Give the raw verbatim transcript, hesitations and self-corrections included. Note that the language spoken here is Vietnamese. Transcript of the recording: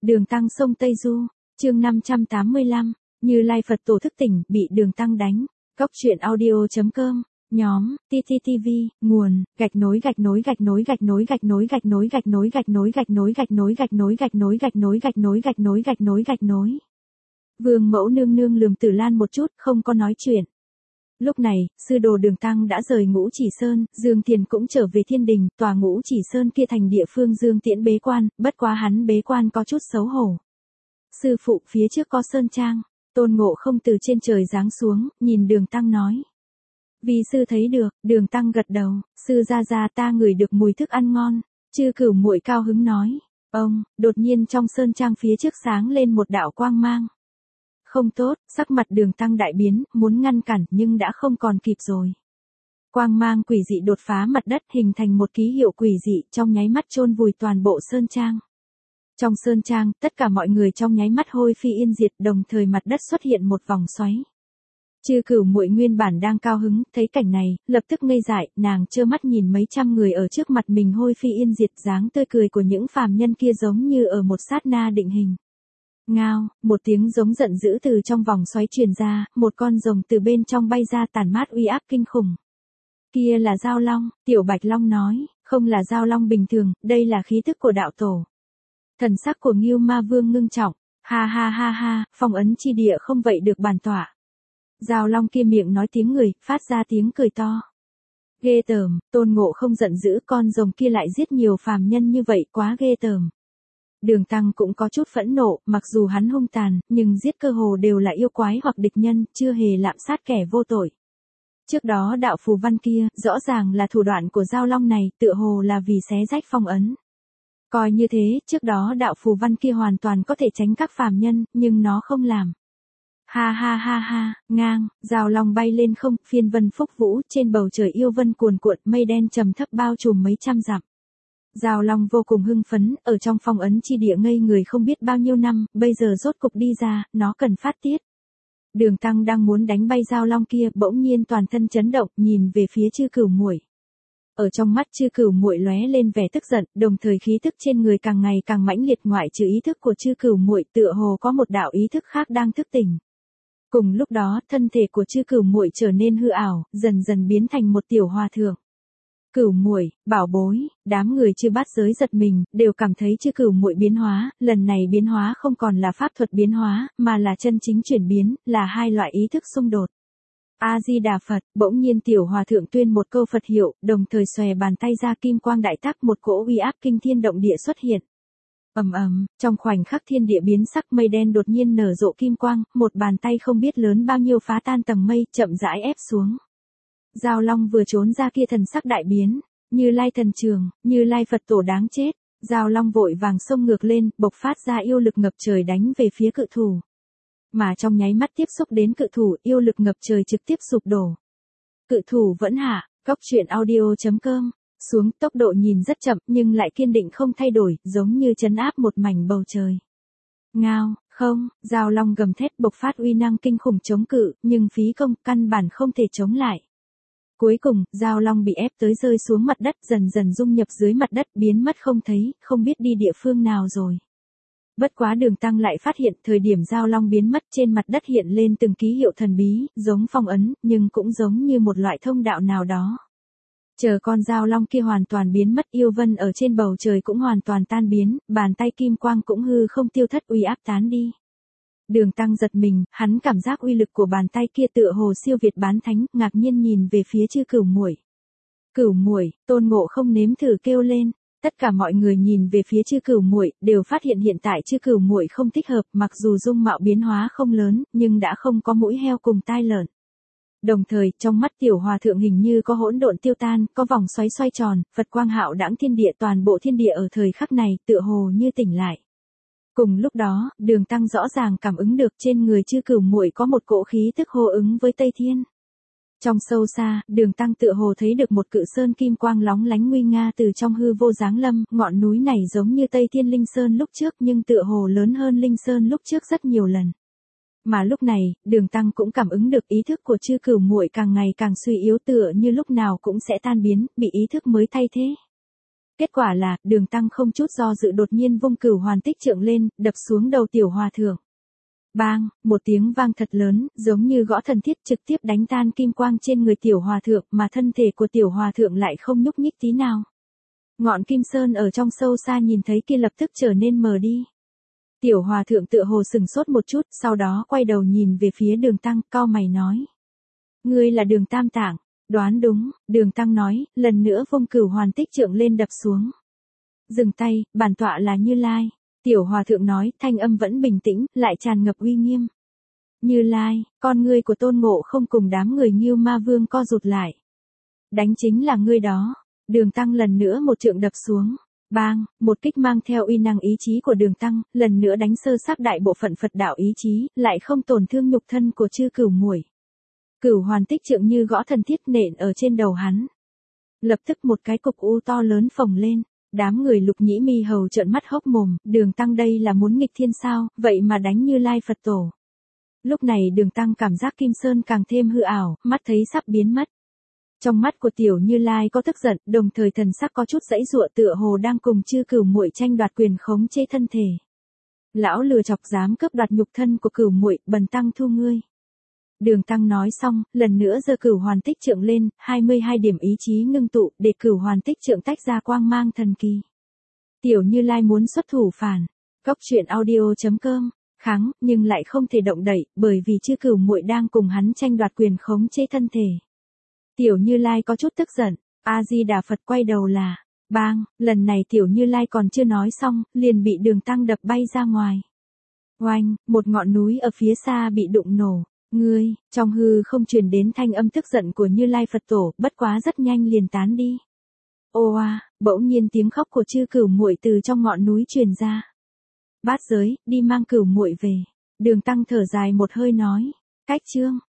Đường Tăng sông Tây Du, chương năm trăm tám mươi lăm, Như Lai Phật Tổ thức tỉnh, bị Đường Tăng đánh. Góc truyện audio.com, nhóm, tê tê tê vê, nguồn, gạch nối gạch nối gạch nối gạch nối gạch nối gạch nối gạch nối gạch nối gạch nối gạch nối gạch nối gạch nối gạch nối gạch nối gạch nối gạch nối gạch nối. Vương Mẫu nương nương lườm Tử Lan một chút, không có nói chuyện. Lúc này, sư đồ Đường Tăng đã rời Ngũ Chỉ Sơn, Dương Thiền cũng trở về thiên đình, tòa Ngũ Chỉ Sơn kia thành địa phương Dương Tiễn bế quan, bất quá hắn bế quan có chút xấu hổ. Sư phụ, phía trước có sơn trang. Tôn Ngộ Không từ trên trời giáng xuống, nhìn Đường Tăng nói. Vì sư thấy được, Đường Tăng gật đầu, sư gia gia ta ngửi được mùi thức ăn ngon. Chư Cửu Muội cao hứng nói. Ông, đột nhiên trong sơn trang phía trước sáng lên một đạo quang mang. Không tốt, sắc mặt Đường Tăng đại biến, muốn ngăn cản nhưng đã không còn kịp rồi. Quang mang quỷ dị đột phá mặt đất hình thành một ký hiệu quỷ dị trong nháy mắt chôn vùi toàn bộ sơn trang. Trong sơn trang, tất cả mọi người trong nháy mắt hôi phi yên diệt, đồng thời mặt đất xuất hiện một vòng xoáy. Chư Cửu Muội nguyên bản đang cao hứng, thấy cảnh này, lập tức ngây dại, nàng trơ mắt nhìn mấy trăm người ở trước mặt mình hôi phi yên diệt, dáng tươi cười của những phàm nhân kia giống như ở một sát na định hình. Ngao, một tiếng giống giận dữ từ trong vòng xoáy truyền ra, một con rồng từ bên trong bay ra tản mát uy áp kinh khủng. Kia là Dao Long, Tiểu Bạch Long nói, không là Dao Long bình thường, đây là khí tức của đạo tổ. Thần sắc của Ngưu Ma Vương ngưng trọng, ha ha ha ha, phong ấn chi địa không vậy được bản tỏa. Dao Long kia miệng nói tiếng người, phát ra tiếng cười to. Ghê tởm, Tôn Ngộ Không giận dữ, con rồng kia lại giết nhiều phàm nhân như vậy, quá ghê tởm. Đường Tăng cũng có chút phẫn nộ, mặc dù hắn hung tàn, nhưng giết cơ hồ đều là yêu quái hoặc địch nhân, chưa hề lạm sát kẻ vô tội. Trước đó đạo phù văn kia, rõ ràng là thủ đoạn của Dao Long này, tựa hồ là vì xé rách phong ấn. Coi như thế, trước đó đạo phù văn kia hoàn toàn có thể tránh các phàm nhân, nhưng nó không làm. Ha ha ha ha, ngang, Dao Long bay lên không, phiên vân phúc vũ, trên bầu trời yêu vân cuồn cuộn, mây đen trầm thấp bao trùm mấy trăm dặm. Dao Long vô cùng hưng phấn, ở trong phong ấn chi địa ngây người không biết bao nhiêu năm, bây giờ rốt cục đi ra, nó cần phát tiết. Đường Tăng đang muốn đánh bay Dao Long kia, bỗng nhiên toàn thân chấn động, nhìn về phía Chư Cửu Muội. Ở trong mắt Chư Cửu Muội lóe lên vẻ tức giận, đồng thời khí tức trên người càng ngày càng mãnh liệt, ngoại trừ ý thức của Chư Cửu Muội, tựa hồ có một đạo ý thức khác đang thức tỉnh. Cùng lúc đó, thân thể của Chư Cửu Muội trở nên hư ảo, dần dần biến thành một tiểu hòa thượng. Cửu Muội, bảo bối, đám người Chư Bát Giới giật mình, đều cảm thấy Chư Cửu Muội biến hóa, lần này biến hóa không còn là pháp thuật biến hóa, mà là chân chính chuyển biến, là hai loại ý thức xung đột. A Di Đà Phật, bỗng nhiên tiểu hòa thượng tuyên một câu Phật hiệu, đồng thời xòe bàn tay ra kim quang đại tác, một cỗ uy áp kinh thiên động địa xuất hiện. Ầm ầm, trong khoảnh khắc thiên địa biến sắc, mây đen đột nhiên nở rộ kim quang, một bàn tay không biết lớn bao nhiêu phá tan tầng mây, chậm rãi ép xuống. Dao Long vừa trốn ra kia thần sắc đại biến, Như Lai thần trường, Như Lai Phật Tổ đáng chết. Dao Long vội vàng xông ngược lên, bộc phát ra yêu lực ngập trời đánh về phía cự thủ. Mà trong nháy mắt tiếp xúc đến cự thủ, yêu lực ngập trời trực tiếp sụp đổ. Cự thủ vẫn hạ, góc truyện audio.com, xuống, tốc độ nhìn rất chậm nhưng lại kiên định không thay đổi, giống như trấn áp một mảnh bầu trời. Ngao, không, Dao Long gầm thét bộc phát uy năng kinh khủng chống cự, nhưng phí công, căn bản không thể chống lại. Cuối cùng, Dao Long bị ép tới rơi xuống mặt đất, dần dần dung nhập dưới mặt đất, biến mất không thấy, không biết đi địa phương nào rồi. Bất quá Đường Tăng lại phát hiện, thời điểm Dao Long biến mất trên mặt đất hiện lên từng ký hiệu thần bí, giống phong ấn, nhưng cũng giống như một loại thông đạo nào đó. Chờ con Dao Long kia hoàn toàn biến mất, yêu vân ở trên bầu trời cũng hoàn toàn tan biến, bàn tay kim quang cũng hư không tiêu thất, uy áp tán đi. Đường Tăng giật mình, hắn cảm giác uy lực của bàn tay kia tựa hồ siêu việt bán thánh, ngạc nhiên nhìn về phía Chư Cửu Muội. Cửu Muội, Tôn Ngộ Không nếm thử kêu lên. Tất cả mọi người nhìn về phía Chư Cửu Muội, đều phát hiện hiện tại Chư Cửu Muội không thích hợp, mặc dù dung mạo biến hóa không lớn, nhưng đã không có mũi heo cùng tai lợn. Đồng thời, trong mắt tiểu hòa thượng hình như có hỗn độn tiêu tan, có vòng xoáy xoay tròn, Phật quang hạo đãng thiên địa, toàn bộ thiên địa ở thời khắc này tựa hồ như tỉnh lại. Cùng lúc đó, Đường Tăng rõ ràng cảm ứng được trên người Chư Cửu Muội có một cỗ khí tức hô ứng với Tây Thiên. Trong sâu xa, Đường Tăng tựa hồ thấy được một cự sơn kim quang lóng lánh nguy nga từ trong hư vô giáng lâm, ngọn núi này giống như Tây Thiên Linh Sơn lúc trước nhưng tựa hồ lớn hơn Linh Sơn lúc trước rất nhiều lần. Mà lúc này, Đường Tăng cũng cảm ứng được ý thức của Chư Cửu Muội càng ngày càng suy yếu, tựa như lúc nào cũng sẽ tan biến, bị ý thức mới thay thế. Kết quả là, Đường Tăng không chút do dự đột nhiên vung Cửu Hoàn Tích Trượng lên, đập xuống đầu tiểu hòa thượng. Bang, một tiếng vang thật lớn, giống như gõ thần thiết trực tiếp đánh tan kim quang trên người tiểu hòa thượng, mà thân thể của tiểu hòa thượng lại không nhúc nhích tí nào. Ngọn kim sơn ở trong sâu xa nhìn thấy kia lập tức trở nên mờ đi. Tiểu hòa thượng tựa hồ sừng sốt một chút, sau đó quay đầu nhìn về phía Đường Tăng, cau mày nói. Ngươi là Đường Tam Tạng, đoán đúng, Đường Tăng nói, lần nữa vung Cửu Hoàn Tích Trượng lên đập xuống. Dừng tay, bản tọa là Như Lai. Tiểu hòa thượng nói, thanh âm vẫn bình tĩnh, lại tràn ngập uy nghiêm. Như Lai, con ngươi của Tôn Ngộ Không cùng đám người Ngưu Ma Vương co rụt lại. Đánh chính là ngươi đó. Đường Tăng lần nữa một trượng đập xuống. Bang, một kích mang theo uy năng ý chí của Đường Tăng, lần nữa đánh sơ xác đại bộ phận Phật đạo ý chí, lại không tổn thương nhục thân của Chư Cửu Muội. Cửu Hoàn Tích Trượng như gõ thần thiết nện ở trên đầu hắn. Lập tức một cái cục u to lớn phồng lên. Đám người Lục Nhĩ Mi Hầu trợn mắt hốc mồm, Đường Tăng đây là muốn nghịch thiên sao, vậy mà đánh Như Lai Phật Tổ. Lúc này Đường Tăng cảm giác Kim Sơn càng thêm hư ảo, mắt thấy sắp biến mất. Trong mắt của tiểu Như Lai có tức giận, đồng thời thần sắc có chút giãy giụa tựa hồ đang cùng Chư Cửu Muội tranh đoạt quyền khống chế thân thể. Lão lừa chọc dám cướp đoạt nhục thân của Cửu Muội, bần tăng thu ngươi. Đường Tăng nói xong, lần nữa giơ Cửu Hoàn Tích Trượng lên, hai mươi hai điểm ý chí ngưng tụ, để Cửu Hoàn Tích Trượng tách ra quang mang thần kỳ. Tiểu Như Lai muốn xuất thủ phản. Cốc truyện audio chấm com, kháng, nhưng lại không thể động đậy, bởi vì Chư Cửu Muội đang cùng hắn tranh đoạt quyền khống chế thân thể. Tiểu Như Lai có chút tức giận, A-di-đà Phật quay đầu là, bang, lần này Tiểu Như Lai còn chưa nói xong, liền bị Đường Tăng đập bay ra ngoài. Oanh, một ngọn núi ở phía xa bị đụng nổ. Ngươi, trong hư không truyền đến thanh âm tức giận của Như Lai Phật Tổ, bất quá rất nhanh liền tán đi. Ô a, bỗng nhiên tiếng khóc của Chư Cửu Muội từ trong ngọn núi truyền ra. Bát giới, đi mang Cửu Muội về. Đường Tăng thở dài một hơi nói, cách chương.